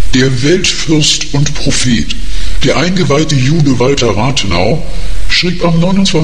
Der Weltfürst und Prophet, der eingeweihte Jude Walter Rathenau, schrieb am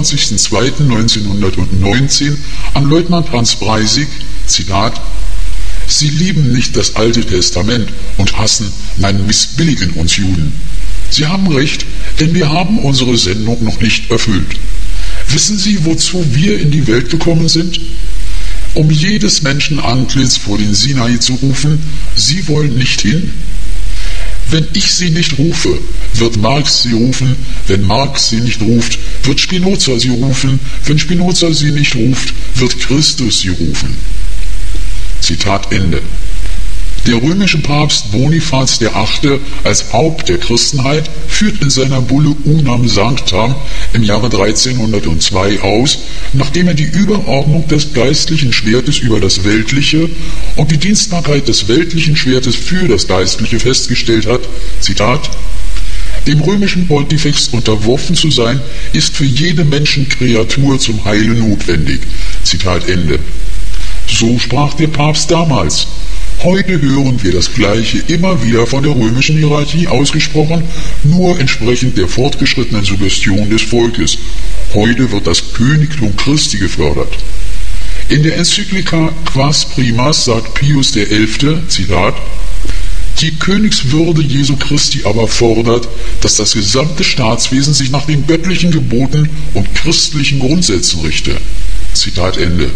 29.02.1919 an Leutnant Hans Breisig, Zitat: Sie lieben nicht das Alte Testament und hassen, nein, missbilligen uns Juden. Sie haben recht, denn wir haben unsere Sendung noch nicht erfüllt. Wissen Sie, wozu wir in die Welt gekommen sind? Um jedes Menschen Antlitz vor den Sinai zu rufen, Sie wollen nicht hin? Wenn ich Sie nicht rufe, wird Marx Sie rufen. Wenn Marx Sie nicht ruft, wird Spinoza Sie rufen. Wenn Spinoza Sie nicht ruft, wird Christus Sie rufen. Zitat Ende. Der römische Papst Bonifaz VIII. Als Haupt der Christenheit führt in seiner Bulle Unam Sanctam im Jahre 1302 aus, nachdem er die Überordnung des geistlichen Schwertes über das Weltliche und die Dienstbarkeit des weltlichen Schwertes für das Geistliche festgestellt hat, Zitat: Dem römischen Pontifex unterworfen zu sein, ist für jede Menschenkreatur zum Heile notwendig. Zitat Ende. So sprach der Papst damals. Heute hören wir das Gleiche immer wieder von der römischen Hierarchie ausgesprochen, nur entsprechend der fortgeschrittenen Suggestion des Volkes. Heute wird das Königtum Christi gefördert. In der Enzyklika Quas Primas sagt Pius XI., Zitat: Die Königswürde Jesu Christi aber fordert, dass das gesamte Staatswesen sich nach den göttlichen Geboten und christlichen Grundsätzen richte. Zitat Ende.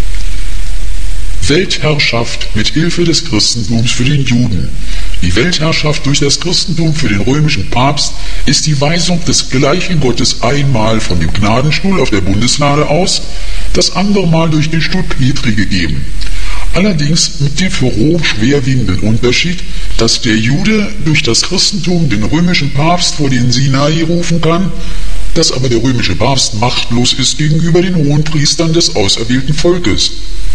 Weltherrschaft mit Hilfe des Christentums für den Juden. Die Weltherrschaft durch das Christentum für den römischen Papst ist die Weisung des gleichen Gottes einmal von dem Gnadenstuhl auf der Bundeslade aus, das andere Mal durch den Stuhl Petri gegeben. Allerdings mit dem für Rom schwerwiegenden Unterschied, dass der Jude durch das Christentum den römischen Papst vor den Sinai rufen kann, dass aber der römische Papst machtlos ist gegenüber den Hohenpriestern des auserwählten Volkes.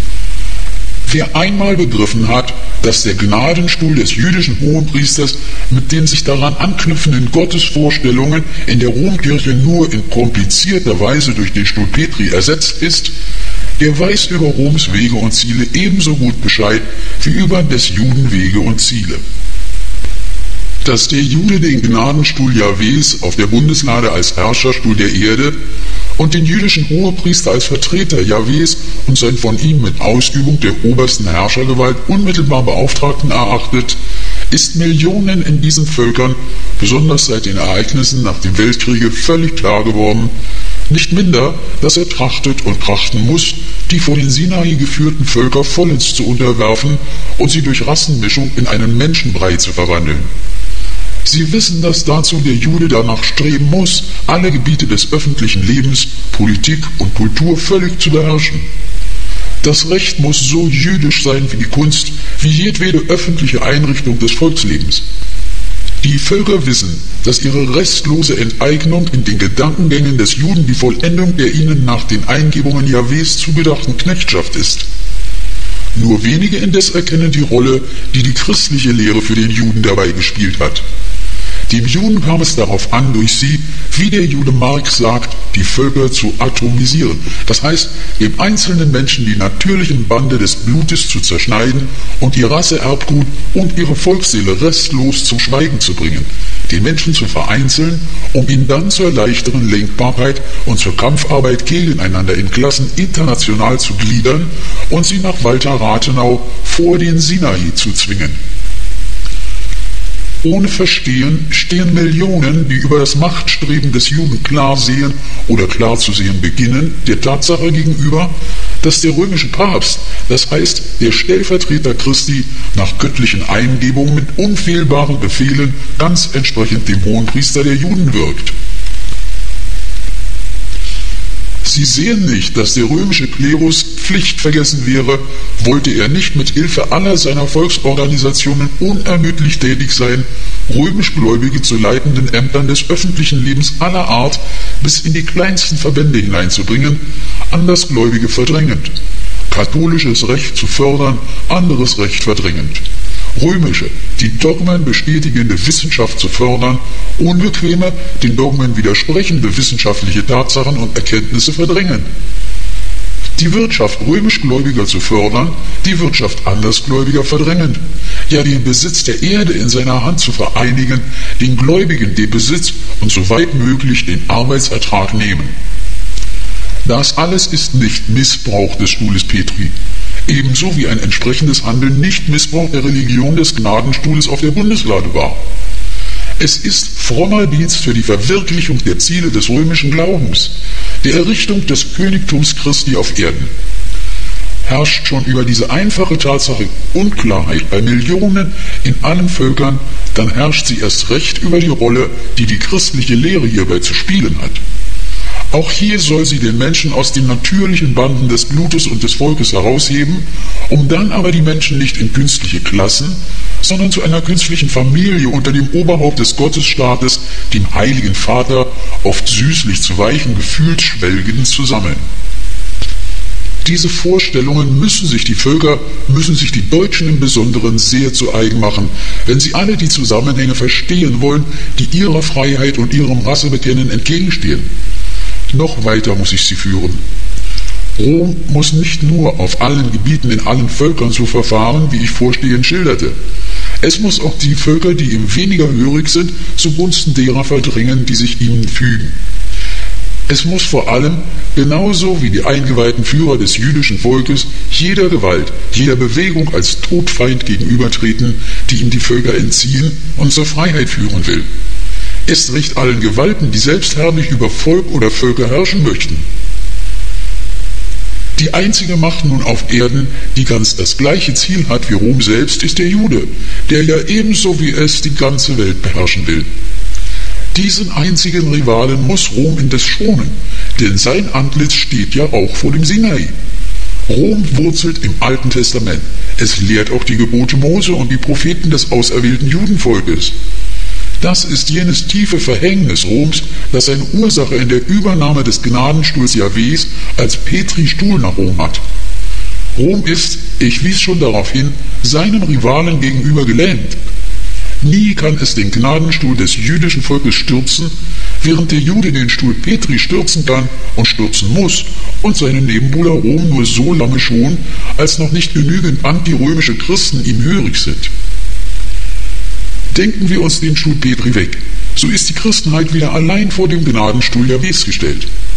Wer einmal begriffen hat, dass der Gnadenstuhl des jüdischen Hohenpriesters mit den sich daran anknüpfenden Gottesvorstellungen in der Romkirche nur in komplizierter Weise durch den Stuhl Petri ersetzt ist, der weiß über Roms Wege und Ziele ebenso gut Bescheid wie über des Juden Wege und Ziele. Dass der Jude den Gnadenstuhl Jahwes auf der Bundeslade als Herrscherstuhl der Erde und den jüdischen Hohepriester als Vertreter Jahwes und sein von ihm mit Ausübung der obersten Herrschergewalt unmittelbar Beauftragten erachtet, ist Millionen in diesen Völkern, besonders seit den Ereignissen nach dem Weltkriege, völlig klar geworden, nicht minder, dass er trachtet und trachten muss, die vor den Sinai geführten Völker vollends zu unterwerfen und sie durch Rassenmischung in einen Menschenbrei zu verwandeln. Sie wissen, dass dazu der Jude danach streben muss, alle Gebiete des öffentlichen Lebens, Politik und Kultur völlig zu beherrschen. Das Recht muss so jüdisch sein wie die Kunst, wie jedwede öffentliche Einrichtung des Volkslebens. Die Völker wissen, dass ihre restlose Enteignung in den Gedankengängen des Juden die Vollendung der ihnen nach den Eingebungen Jahwes zugedachten Knechtschaft ist. Nur wenige indes erkennen die Rolle, die die christliche Lehre für den Juden dabei gespielt hat. Dem Juden kam es darauf an, durch sie, wie der Jude Marx sagt, die Völker zu atomisieren. Das heißt, dem einzelnen Menschen die natürlichen Bande des Blutes zu zerschneiden und ihr Rasseerbgut und ihre Volksseele restlos zum Schweigen zu bringen, den Menschen zu vereinzeln, um ihn dann zur leichteren Lenkbarkeit und zur Kampfarbeit gegeneinander in Klassen international zu gliedern und sie nach Walter Rathenau vor den Sinai zu zwingen. Ohne Verstehen stehen Millionen, die über das Machtstreben des Juden klar sehen oder klar zu sehen beginnen, der Tatsache gegenüber, dass der römische Papst, das heißt der Stellvertreter Christi, nach göttlichen Eingebungen mit unfehlbaren Befehlen ganz entsprechend dem Hohenpriester der Juden wirkt. Sie sehen nicht, dass der römische Klerus pflichtvergessen wäre, wollte er nicht mit Hilfe aller seiner Volksorganisationen unermüdlich tätig sein, römisch Gläubige zu leitenden Ämtern des öffentlichen Lebens aller Art bis in die kleinsten Verbände hineinzubringen, Andersgläubige verdrängend, katholisches Recht zu fördern, anderes Recht verdrängend, römische, die Dogmen bestätigende Wissenschaft zu fördern, unbequeme, den Dogmen widersprechende wissenschaftliche Tatsachen und Erkenntnisse verdrängen. die Wirtschaft römischgläubiger zu fördern, die Wirtschaft andersgläubiger verdrängend, ja den Besitz der Erde in seiner Hand zu vereinigen, den Gläubigen den Besitz und soweit möglich den Arbeitsertrag nehmen. Das alles ist nicht Missbrauch des Stuhles Petri, ebenso wie ein entsprechendes Handeln nicht Missbrauch der Religion des Gnadenstuhles auf der Bundeslade war. Es ist frommer Dienst für die Verwirklichung der Ziele des römischen Glaubens, der Errichtung des Königtums Christi auf Erden. Herrscht schon über diese einfache Tatsache Unklarheit bei Millionen in allen Völkern, dann herrscht sie erst recht über die Rolle, die die christliche Lehre hierbei zu spielen hat. Auch hier soll sie den Menschen aus den natürlichen Banden des Blutes und des Volkes herausheben, um dann aber die Menschen nicht in künstliche Klassen, sondern zu einer künstlichen Familie unter dem Oberhaupt des Gottesstaates, dem Heiligen Vater, oft süßlich zu weichen Gefühlsschwelgen zu sammeln. Diese Vorstellungen müssen sich die Völker, müssen sich die Deutschen im Besonderen sehr zu eigen machen, wenn sie alle die Zusammenhänge verstehen wollen, die ihrer Freiheit und ihrem Rassebekennen entgegenstehen. Noch weiter muss ich sie führen. Rom muss nicht nur auf allen Gebieten in allen Völkern so verfahren, wie ich vorstehend schilderte. Es muss auch die Völker, die ihm weniger hörig sind, zugunsten derer verdrängen, die sich ihnen fügen. Es muss vor allem, genauso wie die eingeweihten Führer des jüdischen Volkes, jeder Gewalt, jeder Bewegung als Todfeind gegenübertreten, die ihm die Völker entziehen und zur Freiheit führen will. Erst recht allen Gewalten, die selbstherrlich über Volk oder Völker herrschen möchten. Die einzige Macht nun auf Erden, die ganz das gleiche Ziel hat wie Rom selbst, ist der Jude, der ja ebenso wie es die ganze Welt beherrschen will. Diesen einzigen Rivalen muss Rom indes schonen, denn sein Antlitz steht ja auch vor dem Sinai. Rom wurzelt im Alten Testament. Es lehrt auch die Gebote Mose und die Propheten des auserwählten Judenvolkes. Das ist jenes tiefe Verhängnis Roms, das seine Ursache in der Übernahme des Gnadenstuhls Jahwes als Petri-Stuhl nach Rom hat. Rom ist, ich wies schon darauf hin, seinen Rivalen gegenüber gelähmt. Nie kann es den Gnadenstuhl des jüdischen Volkes stürzen, während der Jude den Stuhl Petri stürzen kann und stürzen muss und seinen Nebenbuhler Rom nur so lange schon, als noch nicht genügend antirömische Christen ihm hörig sind. Denken wir uns den Stuhl Petri weg, so ist die Christenheit wieder allein vor dem Gnadenstuhl Jahwes gestellt.